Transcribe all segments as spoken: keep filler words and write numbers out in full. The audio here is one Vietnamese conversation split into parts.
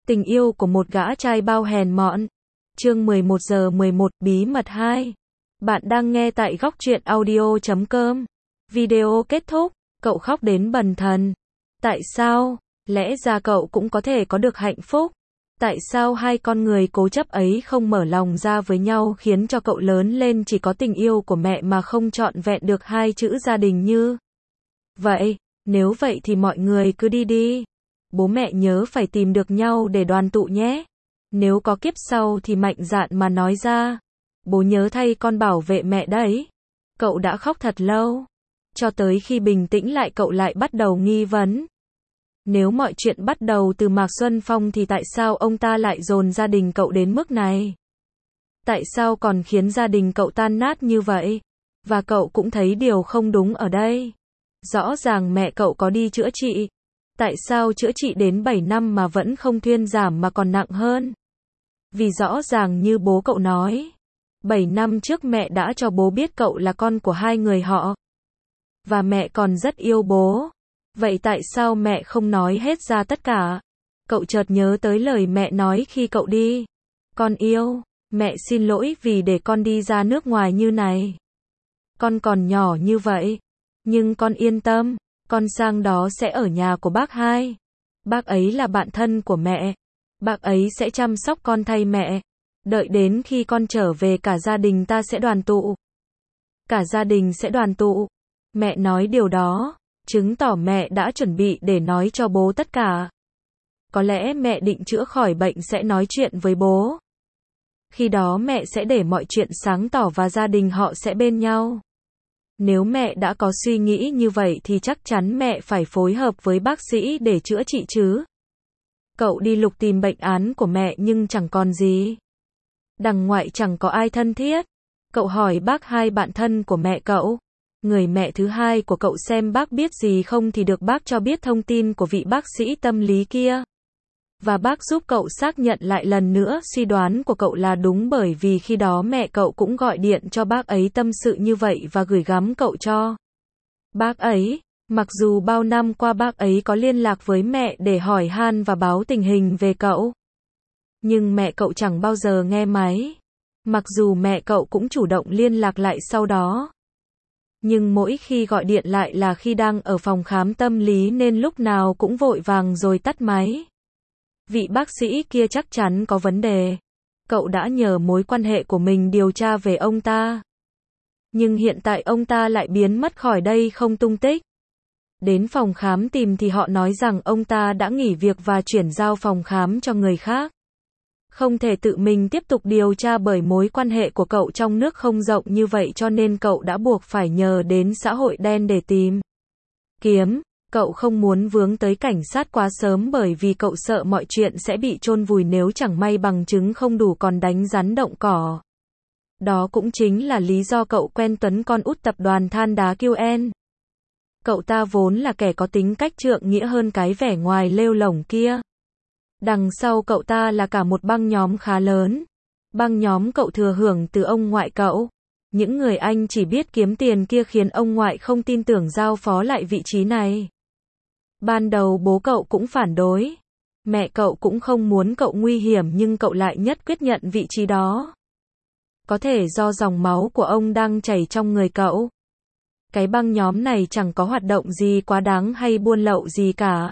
Tình yêu của một gã trai bao hèn mọn. Chương mười một giờ mười một, bí mật hai. Bạn đang nghe tại góc truyện audio chấm com. Video kết thúc, cậu khóc đến bần thần. Tại sao? Lẽ ra cậu cũng có thể có được hạnh phúc. Tại sao hai con người cố chấp ấy không mở lòng ra với nhau khiến cho cậu lớn lên chỉ có tình yêu của mẹ mà không trọn vẹn được hai chữ gia đình như vậy? Nếu vậy thì mọi người cứ đi đi. Bố mẹ nhớ phải tìm được nhau để đoàn tụ nhé. Nếu có kiếp sau thì mạnh dạn mà nói ra. Bố nhớ thay con bảo vệ mẹ đấy. Cậu đã khóc thật lâu. Cho tới khi bình tĩnh lại cậu lại bắt đầu nghi vấn. Nếu mọi chuyện bắt đầu từ Mạc Xuân Phong thì tại sao ông ta lại dồn gia đình cậu đến mức này? Tại sao còn khiến gia đình cậu tan nát như vậy? Và cậu cũng thấy điều không đúng ở đây. Rõ ràng mẹ cậu có đi chữa trị. Tại sao chữa trị đến bảy năm mà vẫn không thuyên giảm mà còn nặng hơn? Vì rõ ràng như bố cậu nói. bảy năm trước mẹ đã cho bố biết cậu là con của hai người họ. Và mẹ còn rất yêu bố. Vậy tại sao mẹ không nói hết ra tất cả? Cậu chợt nhớ tới lời mẹ nói khi cậu đi. Con yêu, mẹ xin lỗi vì để con đi ra nước ngoài như này. Con còn nhỏ như vậy. Nhưng con yên tâm, con sang đó sẽ ở nhà của bác hai. Bác ấy là bạn thân của mẹ. Bác ấy sẽ chăm sóc con thay mẹ. Đợi đến khi con trở về cả gia đình ta sẽ đoàn tụ. Cả gia đình sẽ đoàn tụ. Mẹ nói điều đó, chứng tỏ mẹ đã chuẩn bị để nói cho bố tất cả. Có lẽ mẹ định chữa khỏi bệnh sẽ nói chuyện với bố. Khi đó mẹ sẽ để mọi chuyện sáng tỏ và gia đình họ sẽ bên nhau. Nếu mẹ đã có suy nghĩ như vậy thì chắc chắn mẹ phải phối hợp với bác sĩ để chữa trị chứ. Cậu đi lục tìm bệnh án của mẹ nhưng chẳng còn gì. Đằng ngoại chẳng có ai thân thiết. Cậu hỏi bác hai bạn thân của mẹ cậu, người mẹ thứ hai của cậu xem bác biết gì không thì được bác cho biết thông tin của vị bác sĩ tâm lý kia. Và bác giúp cậu xác nhận lại lần nữa suy đoán của cậu là đúng bởi vì khi đó mẹ cậu cũng gọi điện cho bác ấy tâm sự như vậy và gửi gắm cậu cho bác ấy. Mặc dù bao năm qua bác ấy có liên lạc với mẹ để hỏi han và báo tình hình về cậu. Nhưng mẹ cậu chẳng bao giờ nghe máy. Mặc dù mẹ cậu cũng chủ động liên lạc lại sau đó. Nhưng mỗi khi gọi điện lại là khi đang ở phòng khám tâm lý nên lúc nào cũng vội vàng rồi tắt máy. Vị bác sĩ kia chắc chắn có vấn đề. Cậu đã nhờ mối quan hệ của mình điều tra về ông ta. Nhưng hiện tại ông ta lại biến mất khỏi đây không tung tích. Đến phòng khám tìm thì họ nói rằng ông ta đã nghỉ việc và chuyển giao phòng khám cho người khác. Không thể tự mình tiếp tục điều tra bởi mối quan hệ của cậu trong nước không rộng như vậy cho nên cậu đã buộc phải nhờ đến xã hội đen để tìm kiếm. Cậu không muốn vướng tới cảnh sát quá sớm bởi vì cậu sợ mọi chuyện sẽ bị chôn vùi nếu chẳng may bằng chứng không đủ còn đánh rắn động cỏ. Đó cũng chính là lý do cậu quen Tuấn con út tập đoàn than đá quy en. Cậu ta vốn là kẻ có tính cách trượng nghĩa hơn cái vẻ ngoài lêu lổng kia. Đằng sau cậu ta là cả một băng nhóm khá lớn. Băng nhóm cậu thừa hưởng từ ông ngoại cậu. Những người anh chỉ biết kiếm tiền kia khiến ông ngoại không tin tưởng giao phó lại vị trí này. Ban đầu bố cậu cũng phản đối. Mẹ cậu cũng không muốn cậu nguy hiểm nhưng cậu lại nhất quyết nhận vị trí đó. Có thể do dòng máu của ông đang chảy trong người cậu. Cái băng nhóm này chẳng có hoạt động gì quá đáng hay buôn lậu gì cả.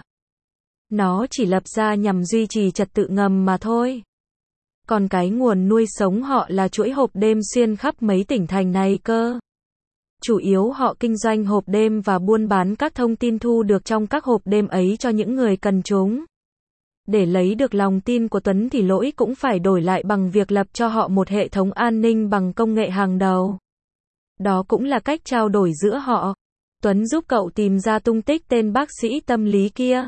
Nó chỉ lập ra nhằm duy trì trật tự ngầm mà thôi. Còn cái nguồn nuôi sống họ là chuỗi hộp đêm xuyên khắp mấy tỉnh thành này cơ. Chủ yếu họ kinh doanh hộp đêm và buôn bán các thông tin thu được trong các hộp đêm ấy cho những người cần chúng. Để lấy được lòng tin của Tuấn thì lỗi cũng phải đổi lại bằng việc lập cho họ một hệ thống an ninh bằng công nghệ hàng đầu. Đó cũng là cách trao đổi giữa họ. Tuấn giúp cậu tìm ra tung tích tên bác sĩ tâm lý kia.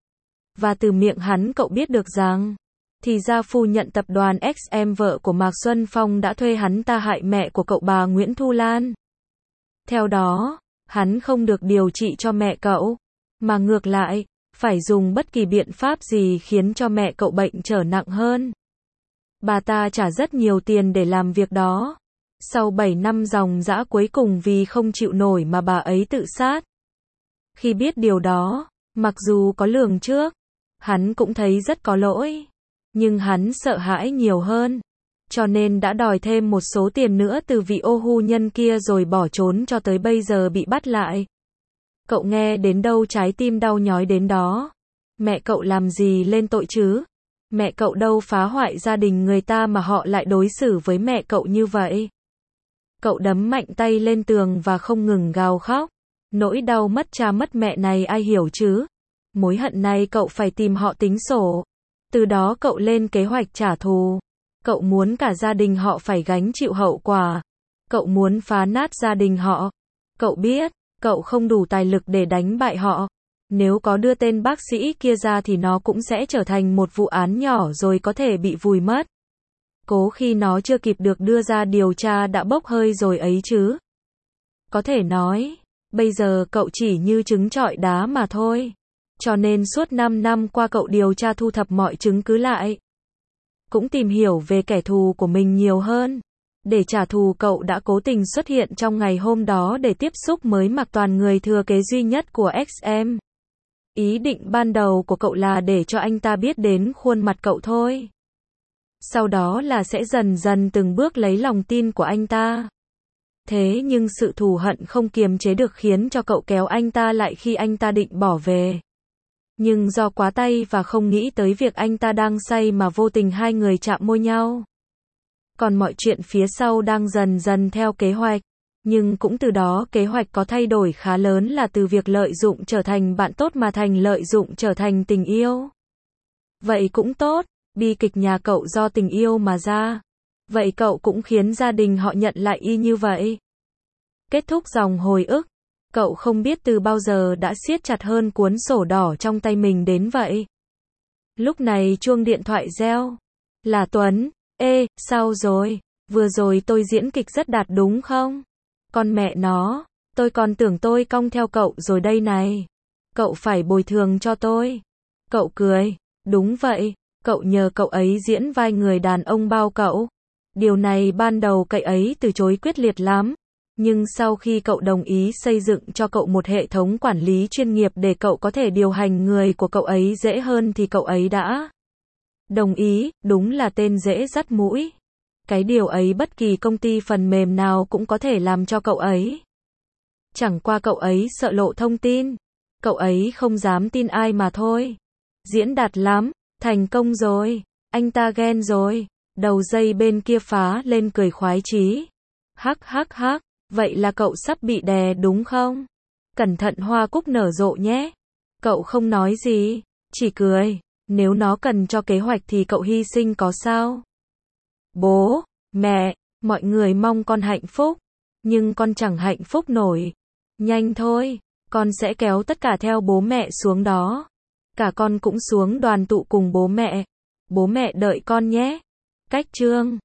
Và từ miệng hắn cậu biết được rằng, thì ra phu nhận tập đoàn X em vợ của Mạc Xuân Phong đã thuê hắn ta hại mẹ của cậu bà Nguyễn Thu Lan. Theo đó, hắn không được điều trị cho mẹ cậu, mà ngược lại, phải dùng bất kỳ biện pháp gì khiến cho mẹ cậu bệnh trở nặng hơn. Bà ta trả rất nhiều tiền để làm việc đó. Sau bảy năm ròng rã cuối cùng vì không chịu nổi mà bà ấy tự sát. Khi biết điều đó, mặc dù có lường trước, hắn cũng thấy rất có lỗi. Nhưng hắn sợ hãi nhiều hơn, cho nên đã đòi thêm một số tiền nữa từ vị ô hu nhân kia rồi bỏ trốn cho tới bây giờ bị bắt lại. Cậu nghe đến đâu trái tim đau nhói đến đó. Mẹ cậu làm gì lên tội chứ? Mẹ cậu đâu phá hoại gia đình người ta mà họ lại đối xử với mẹ cậu như vậy? Cậu đấm mạnh tay lên tường và không ngừng gào khóc. Nỗi đau mất cha mất mẹ này ai hiểu chứ? Mối hận này cậu phải tìm họ tính sổ. Từ đó cậu lên kế hoạch trả thù. Cậu muốn cả gia đình họ phải gánh chịu hậu quả. Cậu muốn phá nát gia đình họ. Cậu biết, cậu không đủ tài lực để đánh bại họ. Nếu có đưa tên bác sĩ kia ra thì nó cũng sẽ trở thành một vụ án nhỏ rồi có thể bị vùi mất. Cố khi nó chưa kịp được đưa ra điều tra đã bốc hơi rồi ấy chứ. Có thể nói, bây giờ cậu chỉ như trứng trọi đá mà thôi. Cho nên suốt năm năm qua cậu điều tra thu thập mọi chứng cứ lại. Cũng tìm hiểu về kẻ thù của mình nhiều hơn. Để trả thù cậu đã cố tình xuất hiện trong ngày hôm đó để tiếp xúc mới Mạc Toàn, người thừa kế duy nhất của ích em. Ý định ban đầu của cậu là để cho anh ta biết đến khuôn mặt cậu thôi. Sau đó là sẽ dần dần từng bước lấy lòng tin của anh ta. Thế nhưng sự thù hận không kiềm chế được khiến cho cậu kéo anh ta lại khi anh ta định bỏ về. Nhưng do quá tay và không nghĩ tới việc anh ta đang say mà vô tình hai người chạm môi nhau. Còn mọi chuyện phía sau đang dần dần theo kế hoạch. Nhưng cũng từ đó kế hoạch có thay đổi khá lớn, là từ việc lợi dụng trở thành bạn tốt mà thành lợi dụng trở thành tình yêu. Vậy cũng tốt, bi kịch nhà cậu do tình yêu mà ra. Vậy cậu cũng khiến gia đình họ nhận lại y như vậy. Kết thúc dòng hồi ức. Cậu không biết từ bao giờ đã siết chặt hơn cuốn sổ đỏ trong tay mình đến vậy. Lúc này chuông điện thoại reo. Là Tuấn. Ê, sao rồi? Vừa rồi tôi diễn kịch rất đạt đúng không? Con mẹ nó, tôi còn tưởng tôi cong theo cậu rồi đây này. Cậu phải bồi thường cho tôi. Cậu cười. Đúng vậy, cậu nhờ cậu ấy diễn vai người đàn ông bao cậu. Điều này ban đầu cậu ấy từ chối quyết liệt lắm. Nhưng sau khi cậu đồng ý xây dựng cho cậu một hệ thống quản lý chuyên nghiệp để cậu có thể điều hành người của cậu ấy dễ hơn thì cậu ấy đã đồng ý. Đúng là tên dễ dắt mũi. Cái điều ấy bất kỳ công ty phần mềm nào cũng có thể làm cho cậu ấy. Chẳng qua cậu ấy sợ lộ thông tin. Cậu ấy không dám tin ai mà thôi. Diễn đạt lắm, thành công rồi, anh ta ghen rồi. Đầu dây bên kia phá lên cười khoái chí. Hắc hắc hắc, vậy là cậu sắp bị đè đúng không? Cẩn thận hoa cúc nở rộ nhé. Cậu không nói gì, chỉ cười. Nếu nó cần cho kế hoạch thì cậu hy sinh có sao? Bố, mẹ, mọi người mong con hạnh phúc. Nhưng con chẳng hạnh phúc nổi. Nhanh thôi, con sẽ kéo tất cả theo bố mẹ xuống đó. Cả con cũng xuống đoàn tụ cùng bố mẹ. Bố mẹ đợi con nhé. Cách chương